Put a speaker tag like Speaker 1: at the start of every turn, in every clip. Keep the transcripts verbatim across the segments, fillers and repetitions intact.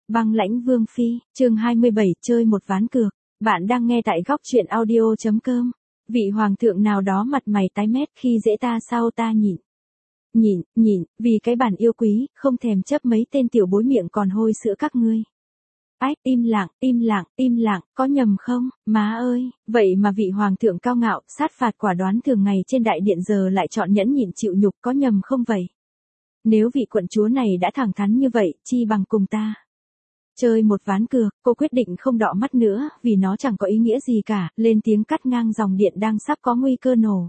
Speaker 1: Băng lãnh vương phi, chương hai mươi bảy, chơi một ván cược. Bạn đang nghe tại góc truyện audio.com. Vị hoàng thượng nào đó mặt mày tái mét khi dễ ta sao ta nhịn. Nhịn, nhịn, vì cái bản yêu quý, không thèm chấp mấy tên tiểu bối miệng còn hôi sữa các ngươi. Ách, im lặng, im lặng, im lặng, có nhầm không, má ơi, vậy mà vị hoàng thượng cao ngạo, sát phạt quả đoán thường ngày trên đại điện giờ lại chọn nhẫn nhịn chịu nhục, có nhầm không vậy? Nếu vị quận chúa này đã thẳng thắn như vậy, chi bằng cùng ta chơi một ván cược, cô quyết định không đọ mắt nữa, vì nó chẳng có ý nghĩa gì cả, lên tiếng cắt ngang dòng điện đang sắp có nguy cơ nổ.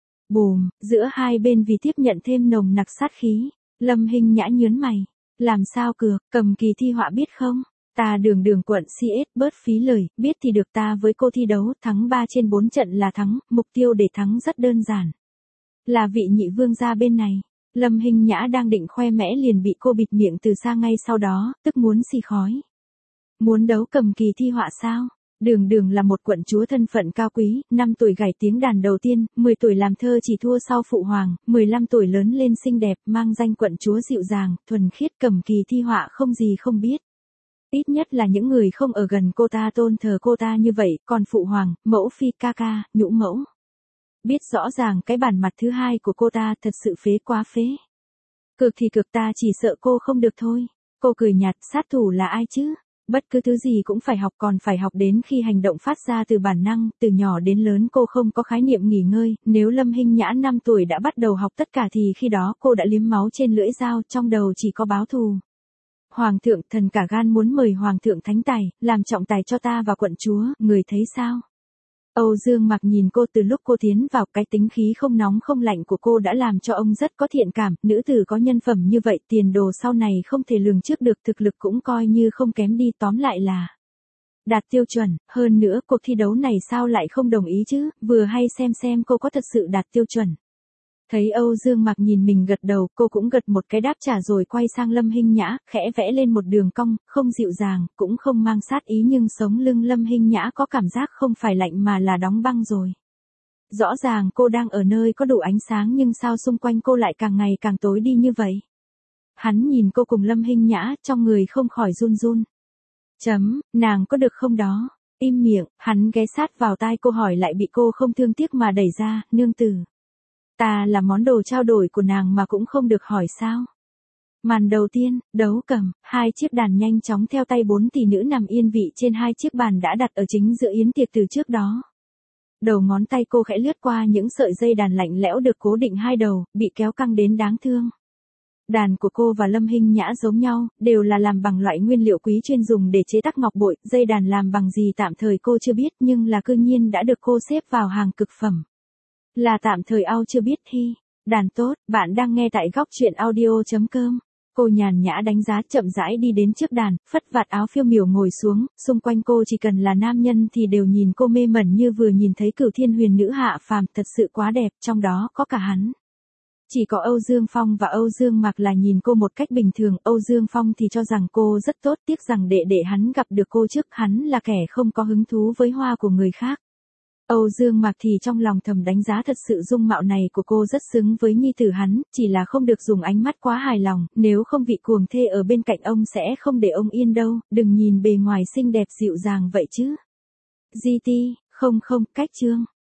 Speaker 1: Bùm, giữa hai bên vì tiếp nhận thêm nồng nặc sát khí, Lâm Hinh Nhã nhớn mày, làm sao cược, Cầm Kỳ thi họa biết không? Ta đường đường quận xê ét bớt phí lời, biết thì được ta với cô thi đấu, thắng ba trên bốn trận là thắng, mục tiêu để thắng rất đơn giản. Là vị nhị vương gia bên này. Lâm Hinh Nhã đang định khoe mẽ liền bị cô bịt miệng từ xa ngay sau đó, tức muốn xì khói. Muốn đấu Cầm Kỳ thi họa sao? Đường đường là một quận chúa thân phận cao quý, năm tuổi gảy tiếng đàn đầu tiên, mười tuổi làm thơ chỉ thua sau phụ hoàng, mười lăm tuổi lớn lên xinh đẹp, mang danh quận chúa dịu dàng, thuần khiết. Cầm Kỳ thi họa không gì không biết. Ít nhất là những người không ở gần cô ta tôn thờ cô ta như vậy, còn phụ hoàng, mẫu phi ca ca, nhũ mẫu. Biết rõ ràng cái bản mặt thứ hai của cô ta thật sự phế quá phế. Cực thì cực, ta chỉ sợ cô không được thôi. Cô cười nhạt, sát thủ là ai chứ? Bất cứ thứ gì cũng phải học, còn phải học đến khi hành động phát ra từ bản năng, từ nhỏ đến lớn cô không có khái niệm nghỉ ngơi, nếu Lâm Hinh Nhã năm tuổi đã bắt đầu học tất cả thì khi đó cô đã liếm máu trên lưỡi dao, trong đầu chỉ có báo thù. Hoàng thượng, thần cả gan muốn mời hoàng thượng thánh tài, làm trọng tài cho ta và quận chúa, người thấy sao? Âu Dương Mặc nhìn cô từ lúc cô tiến vào, cái tính khí không nóng không lạnh của cô đã làm cho ông rất có thiện cảm, nữ tử có nhân phẩm như vậy, tiền đồ sau này không thể lường trước được, thực lực cũng coi như không kém đi, tóm lại là đạt tiêu chuẩn, hơn nữa cuộc thi đấu này sao lại không đồng ý chứ, vừa hay xem xem cô có thật sự đạt tiêu chuẩn. Thấy Âu Dương Mặc nhìn mình gật đầu, cô cũng gật một cái đáp trả rồi quay sang Lâm Hinh Nhã, khẽ vẽ lên một đường cong, không dịu dàng, cũng không mang sát ý, nhưng sống lưng Lâm Hinh Nhã có cảm giác không phải lạnh mà là đóng băng rồi. Rõ ràng cô đang ở nơi có đủ ánh sáng nhưng sao xung quanh cô lại càng ngày càng tối đi như vậy? Hắn nhìn cô cùng Lâm Hinh Nhã, trong người không khỏi run run. Chấm, nàng có được không đó? Im miệng, hắn ghé sát vào tai cô hỏi lại bị cô không thương tiếc mà đẩy ra, nương tử. Ta là món đồ trao đổi của nàng mà cũng không được hỏi sao. Màn đầu tiên, đấu cầm, hai chiếc đàn nhanh chóng theo tay bốn tỷ nữ nằm yên vị trên hai chiếc bàn đã đặt ở chính giữa yến tiệc từ trước đó. Đầu ngón tay cô khẽ lướt qua những sợi dây đàn lạnh lẽo được cố định hai đầu, bị kéo căng đến đáng thương. Đàn của cô và Lâm Hinh Nhã giống nhau, đều là làm bằng loại nguyên liệu quý chuyên dùng để chế tác ngọc bội, dây đàn làm bằng gì tạm thời cô chưa biết nhưng là cư nhiên đã được cô xếp vào hàng cực phẩm. Là tạm thời ao chưa biết thi. Đàn tốt, bạn đang nghe tại góc truyện audio.com. Cô nhàn nhã đánh giá chậm rãi đi đến trước đàn, phất vạt áo phiêu miểu ngồi xuống, xung quanh cô chỉ cần là nam nhân thì đều nhìn cô mê mẩn như vừa nhìn thấy cửu thiên huyền nữ hạ phàm, thật sự quá đẹp, trong đó có cả hắn. Chỉ có Âu Dương Phong và Âu Dương Mặc là nhìn cô một cách bình thường, Âu Dương Phong thì cho rằng cô rất tốt, tiếc rằng đệ đệ hắn gặp được cô trước, hắn là kẻ không có hứng thú với hoa của người khác. Âu Dương Mặc thì trong lòng thầm đánh giá thật sự dung mạo này của cô rất xứng với nhi tử hắn, chỉ là không được dùng ánh mắt quá hài lòng, nếu không vị cuồng thê ở bên cạnh ông sẽ không để ông yên đâu, đừng nhìn bề ngoài xinh đẹp dịu dàng vậy chứ. giê tê, không không, cách chương.